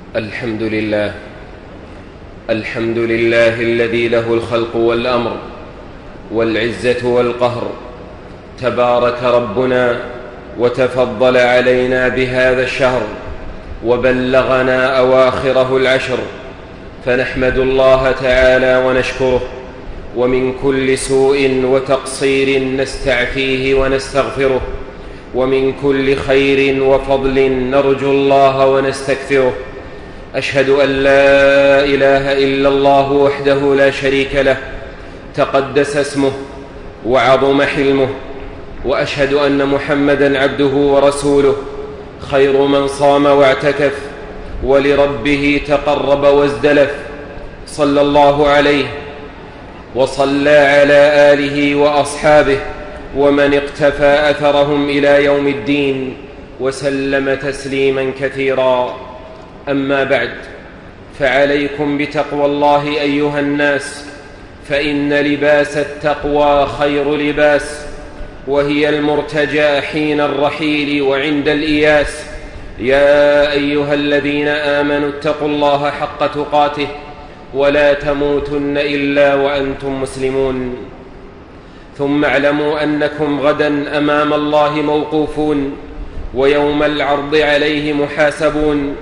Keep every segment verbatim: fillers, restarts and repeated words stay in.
الحمد لله الحمد لله الذي له الخلق والأمر والعزة والقهر. تبارك ربنا وتفضل علينا بهذا الشهر وبلغنا أواخره العشر، فنحمد الله تعالى ونشكره، ومن كل سوء وتقصير نستعفيه ونستغفره، ومن كل خير وفضل نرجو الله ونستكثره. أشهد أن لا إله إلا الله وحده لا شريك له، تقدس اسمه وعظم حلمه، وأشهد أن محمدًا عبده ورسوله، خير من صام واعتكف ولربه تقرب وازدلف، صلى الله عليه وصلى على آله وأصحابه ومن اقتفى أثرهم إلى يوم الدين، وسلم تسليمًا كثيرًا. أما بعد، فعليكم بتقوى الله أيها الناس، فإن لباس التقوى خير لباس، وهي المرتجى حين الرحيل وعند الإياس. يا أيها الذين آمنوا اتقوا الله حق تقاته ولا تموتن إلا وأنتم مسلمون. ثم اعلموا أنكم غدا أمام الله موقوفون، ويوم العرض عليه محاسبون،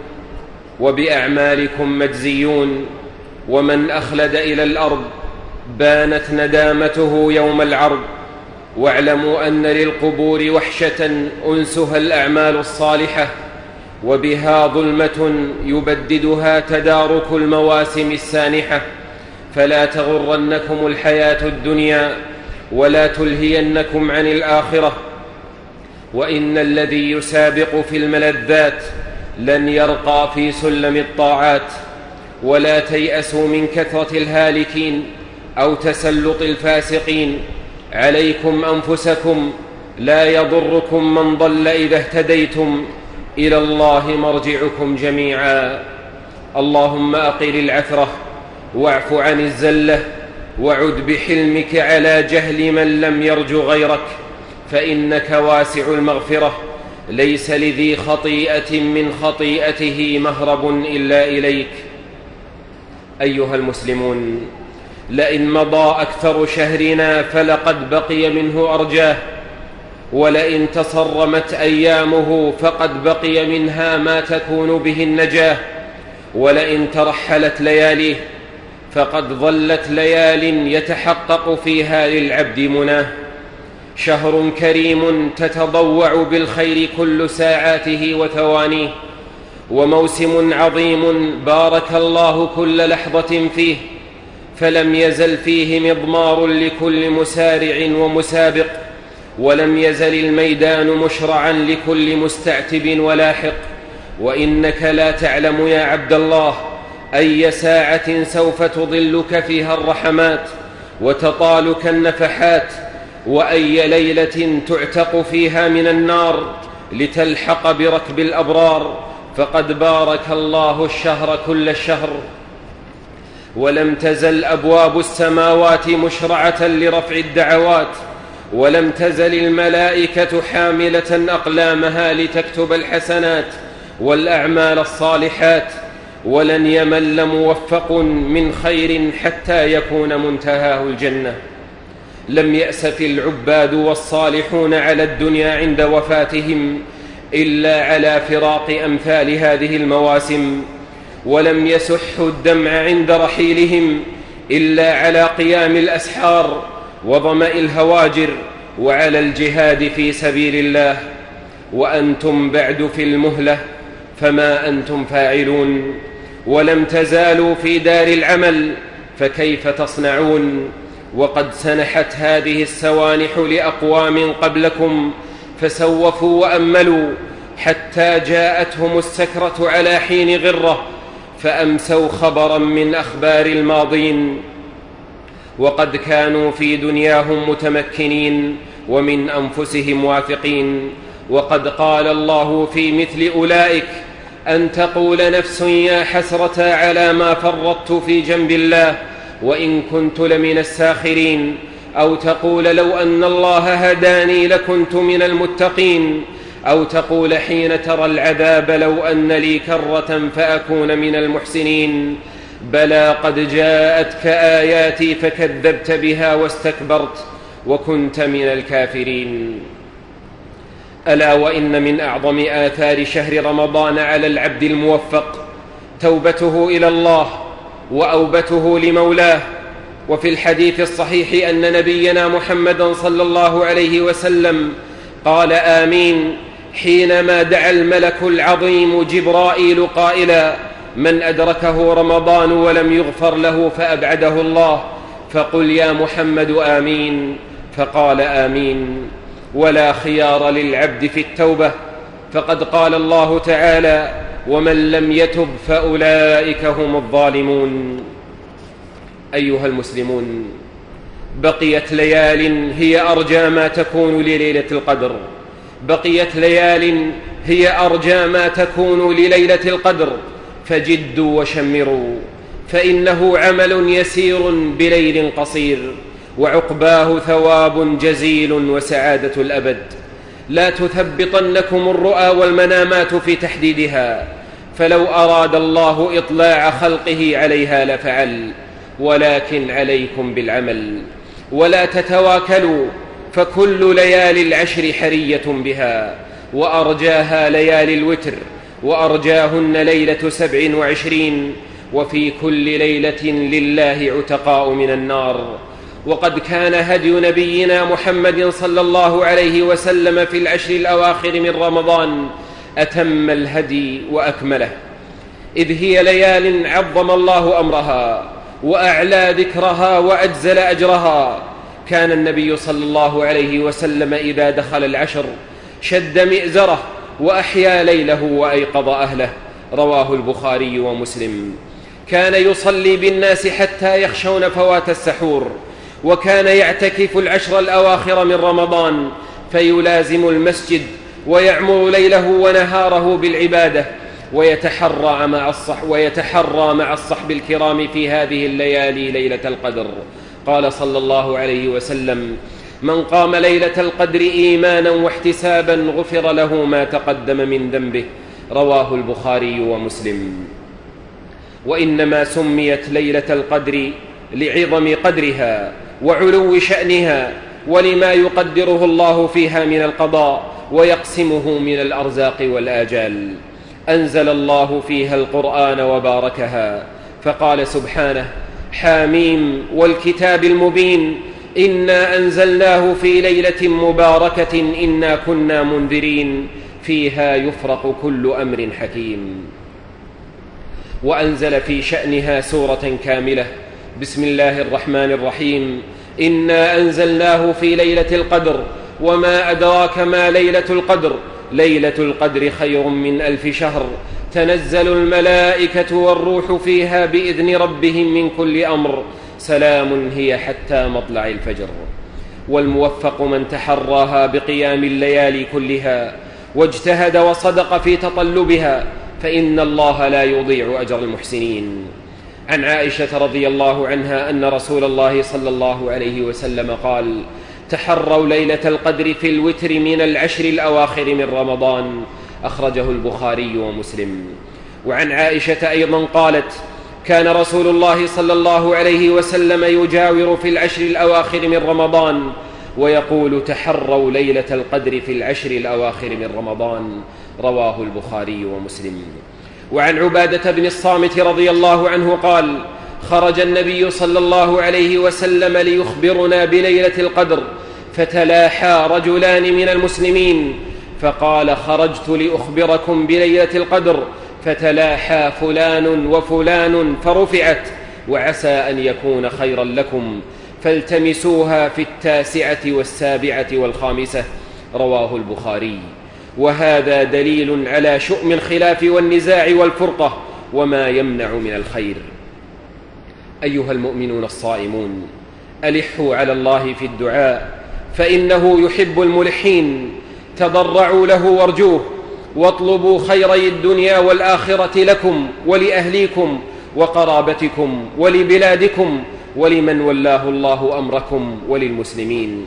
وبأعمالكم مجزيون. ومن أخلد إلى الأرض بانت ندامته يوم العرض. واعلموا أن للقبور وحشة أنسها الأعمال الصالحة، وبها ظلمة يبددها تدارك المواسم السانحة. فلا تغرنكم الحياة الدنيا ولا تلهينكم عن الآخرة. وإن الذي يسابق في الملذات لن يرقى في سلم الطاعات. ولا تيأسوا من كثرة الهالكين أو تسلط الفاسقين. عليكم أنفسكم، لا يضركم من ضل إذا اهتديتم، إلى الله مرجعكم جميعا. اللهم أقل العثرة واعف عن الزلة، وعد بحلمك على جهل من لم يرجو غيرك، فإنك واسع المغفرة، ليس لذي خطيئة من خطيئته مهرب إلا إليك. أيها المسلمون، لئن مضى أكثر شهرنا فلقد بقي منه أرجاه، ولئن تصرمت أيامه فقد بقي منها ما تكون به النجاة، ولئن ترحلت لياليه فقد ظلت ليال يتحقق فيها للعبد مناه. شهر كريم تتضوع بالخير كل ساعاته وثوانيه، وموسم عظيم بارك الله كل لحظة فيه، فلم يزل فيه مضمار لكل مسارع ومسابق، ولم يزل الميدان مشرعا لكل مستعتب ولاحق. وإنك لا تعلم يا عبد الله أي ساعة سوف تظلك فيها الرحمات وتطالك النفحات، وأي ليلة تعتق فيها من النار لتلحق بركب الأبرار. فقد بارك الله الشهر كل الشهر، ولم تزل أبواب السماوات مشرعة لرفع الدعوات، ولم تزل الملائكة حاملة أقلامها لتكتب الحسنات والأعمال الصالحات. ولن يمل موفق من خير حتى يكون منتهاه الجنة. لم يأسف العباد والصالحون على الدنيا عند وفاتهم إلا على فراق أمثال هذه المواسم، ولم يسحوا الدمع عند رحيلهم إلا على قيام الأسحار وظمأ الهواجر وعلى الجهاد في سبيل الله. وأنتم بعد في المهلة، فما أنتم فاعلون؟ ولم تزالوا في دار العمل، فكيف تصنعون؟ وقد سنحت هذه السوانح لأقوام قبلكم فسوفوا وأملوا، حتى جاءتهم السكرة على حين غرة، فأمسوا خبرا من أخبار الماضين. وقد كانوا في دنياهم متمكنين ومن أنفسهم واثقين. وقد قال الله في مثل أولئك: أن تقول نفس يا حسرة على ما فرطت في جنب الله وإن كنت لمن الساخرين، أو تقول لو أن الله هداني لكنت من المتقين. أو تقول حين ترى العذاب لو أن لي كرة فأكون من المحسنين. بلى قد جاءتك آياتي فكذبت بها واستكبرت وكنت من الكافرين. ألا وإن من أعظم آثار شهر رمضان على العبد الموفق توبته إلى الله وأوبته لمولاه. وفي الحديث الصحيح أن نبينا محمدا صلى الله عليه وسلم قال آمين حينما دعا الملك العظيم جبرائيل قائلا: من أدركه رمضان ولم يغفر له فأبعده الله، فقل يا محمد آمين، فقال آمين. ولا خيار للعبد في التوبة، فقد قال الله تعالى: ومن لم يتب فأولئك هم الظالمون. أيها المسلمون، بقيت ليال هي أرجى ما تكون لليلة القدر، بقيت ليال هي أرجى ما تكون لليلة القدر، فجدوا وشمروا، فإنه عمل يسير بليل قصير، وعقباه ثواب جزيل وسعادة الأبد. لا تثبطنكم الرؤى والمنامات في تحديدها، فلو أراد الله إطلاع خلقه عليها لفعل، ولكن عليكم بالعمل. ولا تتواكلوا، فكل ليالي العشر حرية بها، وأرجاها ليالي الوتر، وأرجاهن ليلة سبع وعشرين، وفي كل ليلة لله عتقاء من النار. وقد كان هدي نبينا محمد صلى الله عليه وسلم في العشر الأواخر من رمضان أتم الهدي وأكمله، إذ هي ليال عظم الله أمرها وأعلى ذكرها وأجزل أجرها. كان النبي صلى الله عليه وسلم إذا دخل العشر شد مئزره وأحيا ليله وأيقظ أهله، رواه البخاري ومسلم. كان يصلي بالناس حتى يخشون فوات السحور، وكان يعتكف العشر الأواخر من رمضان فيلازم المسجد ويعمر ليله ونهاره بالعبادة، ويتحرى مع الصح ويتحرى مع الصحب الكرام في هذه الليالي ليلة القدر. قال صلى الله عليه وسلم: من قام ليلة القدر إيمانا واحتسابا غفر له ما تقدم من ذنبه، رواه البخاري ومسلم. وإنما سميت ليلة القدر لعظم قدرها وعلو شأنها، ولما يقدره الله فيها من القضاء ويقسمه من الأرزاق والآجال. أنزل الله فيها القرآن وباركها، فقال سبحانه: حاميم والكتاب المبين إنا أنزلناه في ليلة مباركة إنا كنا منذرين فيها يفرق كل أمر حكيم. وأنزل في شأنها سورة كاملة: بسم الله الرحمن الرحيم إنا أنزلناه في ليلة القدر وما أدراك ما ليلة القدر ليلة القدر خير من ألف شهر تنزل الملائكة والروح فيها بإذن ربهم من كل أمر سلام هي حتى مطلع الفجر. والموفق من تحراها بقيام الليالي كلها واجتهد وصدق في تطلبها، فإن الله لا يضيع أجر المحسنين. عن عائشة رضي الله عنها أن رسول الله صلى الله عليه وسلم قال: تحروا ليلة القدر في الوتر من العشر الأواخر من رمضان، أخرجه البخاري ومسلم. وعن عائشة أيضا قالت: كان رسول الله صلى الله عليه وسلم يجاور في العشر الأواخر من رمضان ويقول: تحروا ليلة القدر في العشر الأواخر من رمضان، رواه البخاري ومسلم. وعن عبادة بن الصامت رضي الله عنه قال: خرج النبي صلى الله عليه وسلم ليخبرنا بليلة القدر، فتلاحى رجلان من المسلمين فقال: خرجت لأخبركم بليلة القدر، فتلاحى فلان وفلان فرفعت، وعسى أن يكون خيرا لكم، فالتمسوها في التاسعة والسابعة والخامسة، رواه البخاري. وهذا دليل على شؤم الخلاف والنزاع والفرقة وما يمنع من الخير. أيها المؤمنون الصائمون، ألحوا على الله في الدعاء فإنه يحب الملحين. تضرعوا له وارجوه، واطلبوا خيري الدنيا والآخرة لكم ولأهليكم وقرابتكم ولبلادكم ولمن ولاه الله أمركم وللمسلمين.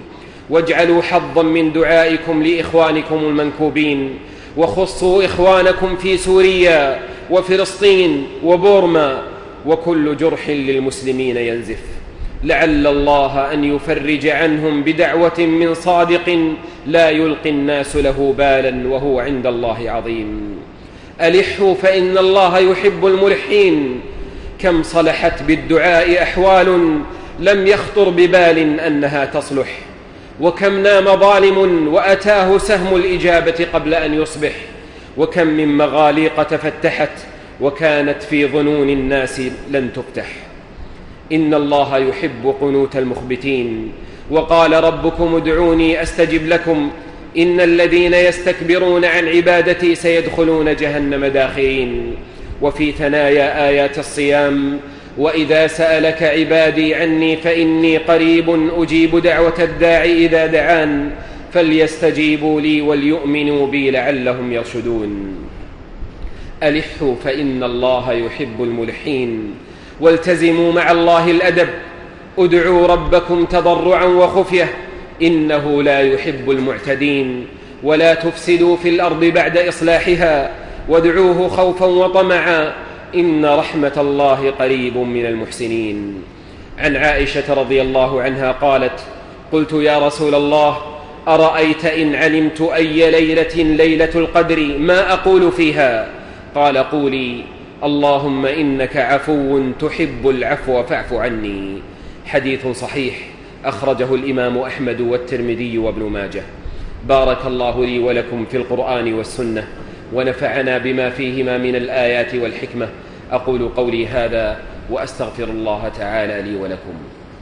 واجعلوا حظا من دعائكم لإخوانكم المنكوبين، وخصوا إخوانكم في سوريا وفلسطين وبورما، وكل جرح للمسلمين ينزف، لعل الله أن يفرج عنهم بدعوة من صادق لا يلقي الناس له بالا وهو عند الله عظيم. ألحوا فإن الله يحب الملحين. كم صلحت بالدعاء أحوال لم يخطر ببال أنها تصلح، وكم نام ظالم وأتاه سهم الإجابة قبل أن يصبح، وكم من مغاليق تفتحت وكانت في ظنون الناس لن تفتح. إن الله يحب قنوت المخبتين، وقال ربكم ادعوني أستجب لكم إن الذين يستكبرون عن عبادتي سيدخلون جهنم داخرين. وفي ثنايا آيات الصيام: وإذا سألك عبادي عني فإني قريب أجيب دعوة الداعي إذا دعان فليستجيبوا لي وليؤمنوا بي لعلهم يرشدون. ألحوا فإن الله يحب الملحين، والتزموا مع الله الأدب، ادعوا ربكم تضرعا وخفية إنه لا يحب المعتدين، ولا تفسدوا في الأرض بعد إصلاحها، وادعوه خوفا وطمعا إن رحمة الله قريب من المحسنين. عن عائشة رضي الله عنها قالت: قلت يا رسول الله أرأيت إن علمت أي ليلة ليلة القدر ما أقول فيها؟ قال: قولي اللهم إنك عفو تحب العفو فاعف عني. حديث صحيح أخرجه الإمام أحمد والترمذي وابن ماجه. بارك الله لي ولكم في القرآن والسنة، ونفعنا بما فيهما من الآيات والحكمة. أقول قولي هذا وأستغفر الله تعالى لي ولكم.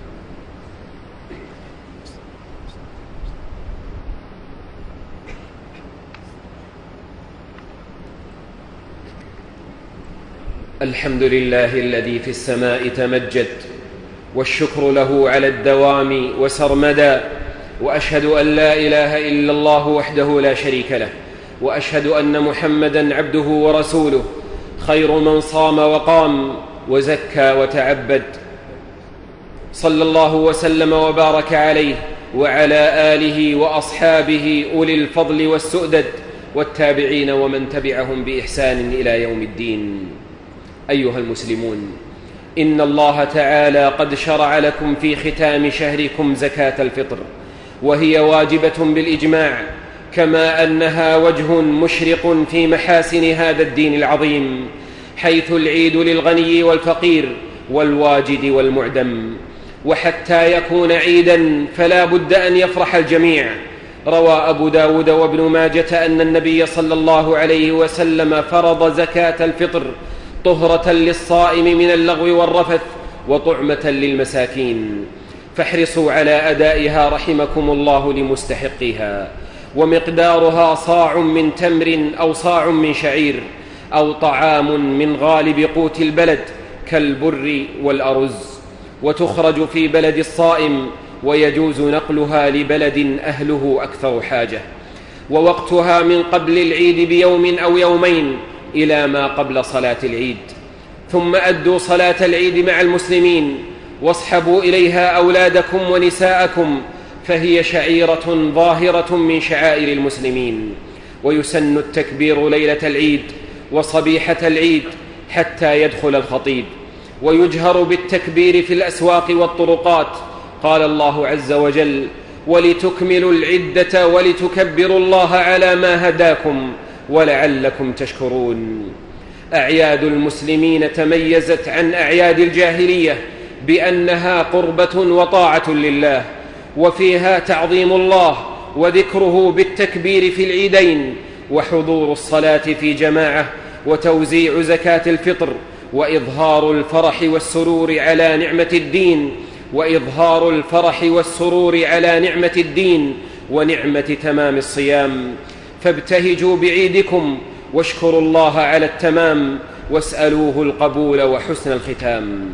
الحمد لله الذي في السماء تمجد، والشكر له على الدوام وسرمدا، وأشهد أن لا إله إلا الله وحده لا شريك له، وأشهد أن محمدًا عبده ورسوله، خير من صام وقام وزكى وتعبد، صلى الله وسلم وبارك عليه وعلى آله وأصحابه أولي الفضل والسؤدد، والتابعين ومن تبعهم بإحسان إلى يوم الدين. أيها المسلمون، إن الله تعالى قد شرع لكم في ختام شهركم زكاة الفطر، وهي واجبة بالإجماع، كما أنها وجه مشرق في محاسن هذا الدين العظيم، حيث العيد للغني والفقير والواجد والمعدم. وحتى يكون عيدا فلا بد أن يفرح الجميع. روى أبو داود وابن ماجة أن النبي صلى الله عليه وسلم فرض زكاة الفطر طهرة للصائم من اللغو والرفث وطعمة للمساكين، فاحرصوا على أدائها رحمكم الله لمستحقها. ومقدارها صاع من تمر أو صاع من شعير، أو طعام من غالب قوت البلد كالبر والأرز، وتخرج في بلد الصائم، ويجوز نقلها لبلد أهله أكثر حاجة. ووقتها من قبل العيد بيوم أو يومين إلى ما قبل صلاة العيد. ثم أدوا صلاة العيد مع المسلمين، واصحبوا إليها أولادكم ونساءكم، فهي شعيرة ظاهرة من شعائر المسلمين. ويسن التكبير ليلة العيد وصبيحة العيد حتى يدخل الخطيب، ويجهر بالتكبير في الأسواق والطرقات. قال الله عز وجل: ولتكملوا العدة ولتكبروا الله على ما هداكم ولعلكم تشكرون. أعياد المسلمين تميزت عن أعياد الجاهلية بأنها قربة وطاعة لله، وفيها تعظيم الله وذكره بالتكبير في العيدين، وحضور الصلاة في جماعة، وتوزيع زكاة الفطر، وإظهار الفرح والسرور على نعمة الدين وإظهار الفرح والسرور على نعمة الدين ونعمة تمام الصيام. فابتهجوا بعيدكم واشكروا الله على التمام، واسألوه القبول وحسن الختام.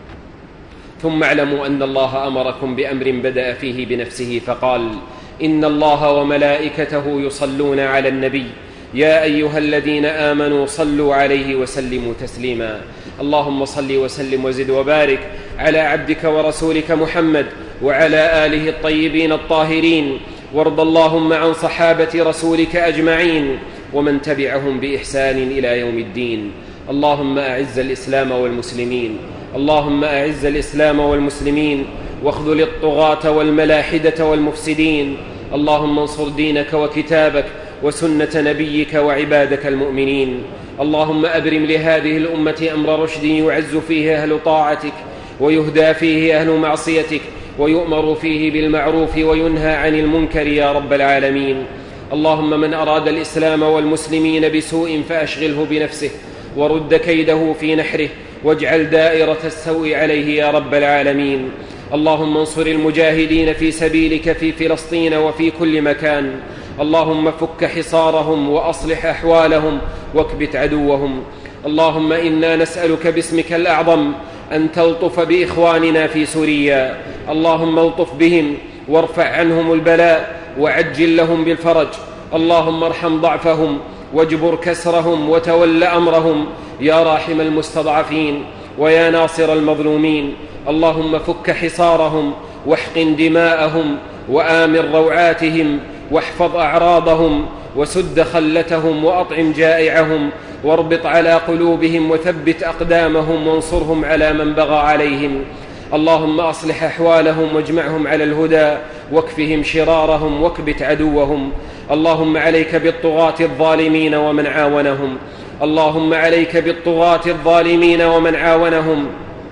ثم اعلموا أن الله أمركم بأمر بدأ فيه بنفسه فقال: إن الله وملائكته يصلون على النبي يا أيها الذين آمنوا صلوا عليه وسلموا تسليما. اللهم صل وسلم وزد وبارك على عبدك ورسولك محمد وعلى آله الطيبين الطاهرين، وارض اللهم عن صحابة رسولك أجمعين ومن تبعهم بإحسان إلى يوم الدين. اللهم أعز الإسلام والمسلمين اللهم أعز الإسلام والمسلمين واخذل الطغاة والملاحدة والمفسدين. اللهم انصر دينك وكتابك وسنة نبيك وعبادك المؤمنين. اللهم أبرم لهذه الأمة أمر رشد يعز فيه أهل طاعتك ويهدى فيه أهل معصيتك ويؤمر فيه بالمعروف وينهى عن المنكر يا رب العالمين. اللهم من أراد الإسلام والمسلمين بسوء فأشغله بنفسه ورد كيده في نحره واجعل دائرة السوء عليه يا رب العالمين. اللهم انصر المجاهدين في سبيلك في فلسطين وفي كل مكان. اللهم فك حصارهم وأصلح أحوالهم واكبت عدوهم. اللهم إنا نسألك باسمك الأعظم أن تلطف بإخواننا في سوريا. اللهم الطف بهم وارفع عنهم البلاء وعجل لهم بالفرج. اللهم ارحم ضعفهم واجبر كسرهم وتول أمرهم يا راحم المستضعفين ويا ناصر المظلومين. اللهم فك حصارهم واحقن دماءهم وآمن روعاتهم واحفظ أعراضهم وسد خلتهم وأطعم جائعهم واربط على قلوبهم وثبت أقدامهم وانصرهم على من بغى عليهم. اللهم أصلح أحوالهم واجمعهم على الهدى واكفهم شرارهم واكبت عدوهم. اللهم عليك بالطغاة الظالمين ومن عاونهم اللهم عليك بالطغاة الظالمين ومن عاونهم.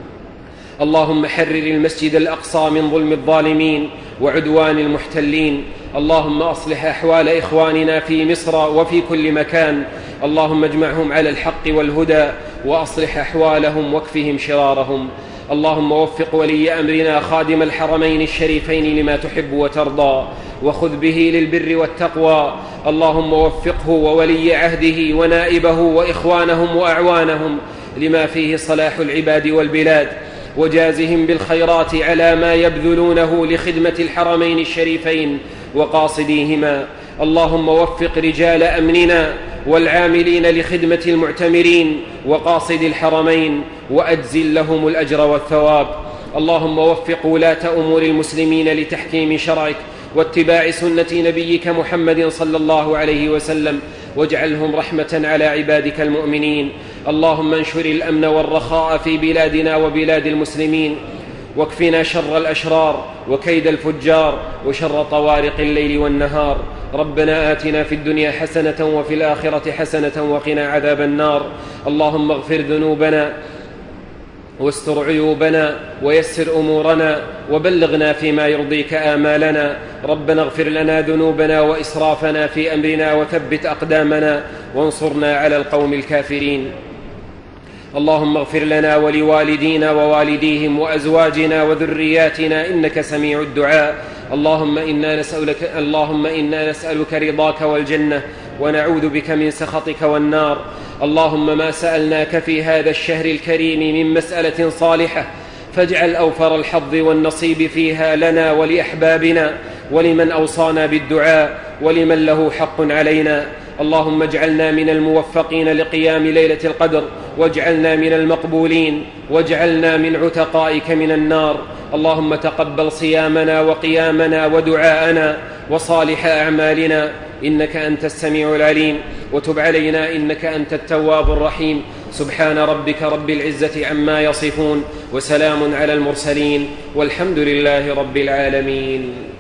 اللهم حرر المسجد الأقصى من ظلم الظالمين وعدوان المحتلين. اللهم أصلح أحوال إخواننا في مصر وفي كل مكان. اللهم اجمعهم على الحق والهدى وأصلح أحوالهم واكفهم شرارهم. اللهم وفق ولي أمرنا خادم الحرمين الشريفين لما تحب وترضى وخذ به للبر والتقوى. اللهم وفقه وولي عهده ونائبه وإخوانهم وأعوانهم لما فيه صلاح العباد والبلاد وجازهم بالخيرات على ما يبذلونه لخدمة الحرمين الشريفين وقاصديهما. اللهم وفق رجال أمننا والعاملين لخدمة المعتمرين وقاصد الحرمين وأجزل لهم الأجر والثواب. اللهم وفق ولاة أمور المسلمين لتحكيم شرعك واتباع سنة نبيك محمد صلى الله عليه وسلم واجعلهم رحمة على عبادك المؤمنين. اللهم انشر الأمن والرخاء في بلادنا وبلاد المسلمين واكفنا شر الأشرار وكيد الفجار وشر طوارق الليل والنهار. ربنا آتنا في الدنيا حسنة وفي الآخرة حسنة وقنا عذاب النار. اللهم اغفر ذنوبنا واستر عيوبنا ويسر أمورنا وبلغنا فيما يرضيك آمالنا. ربنا اغفر لنا ذنوبنا وإسرافنا في أمرنا وثبت أقدامنا وانصرنا على القوم الكافرين. اللهم اغفر لنا ولوالدينا ووالديهم وأزواجنا وذرياتنا إنك سميع الدعاء. اللهم إنا نسألك, اللهم إنا نسألك رضاك والجنة ونعوذ بك من سخطك والنار. اللهم ما سألناك في هذا الشهر الكريم من مسألة صالحة فاجعل أوفر الحظ والنصيب فيها لنا ولأحبابنا ولمن أوصانا بالدعاء ولمن له حق علينا. اللهم اجعلنا من الموفقين لقيام ليلة القدر واجعلنا من المقبولين واجعلنا من عتقائك من النار. اللهم تقبل صيامنا وقيامنا ودعاءنا وصالح أعمالنا إنك أنت السميع العليم وتب علينا إنك أنت التواب الرحيم. سبحان ربك رب العزة عما يصفون وسلام على المرسلين والحمد لله رب العالمين.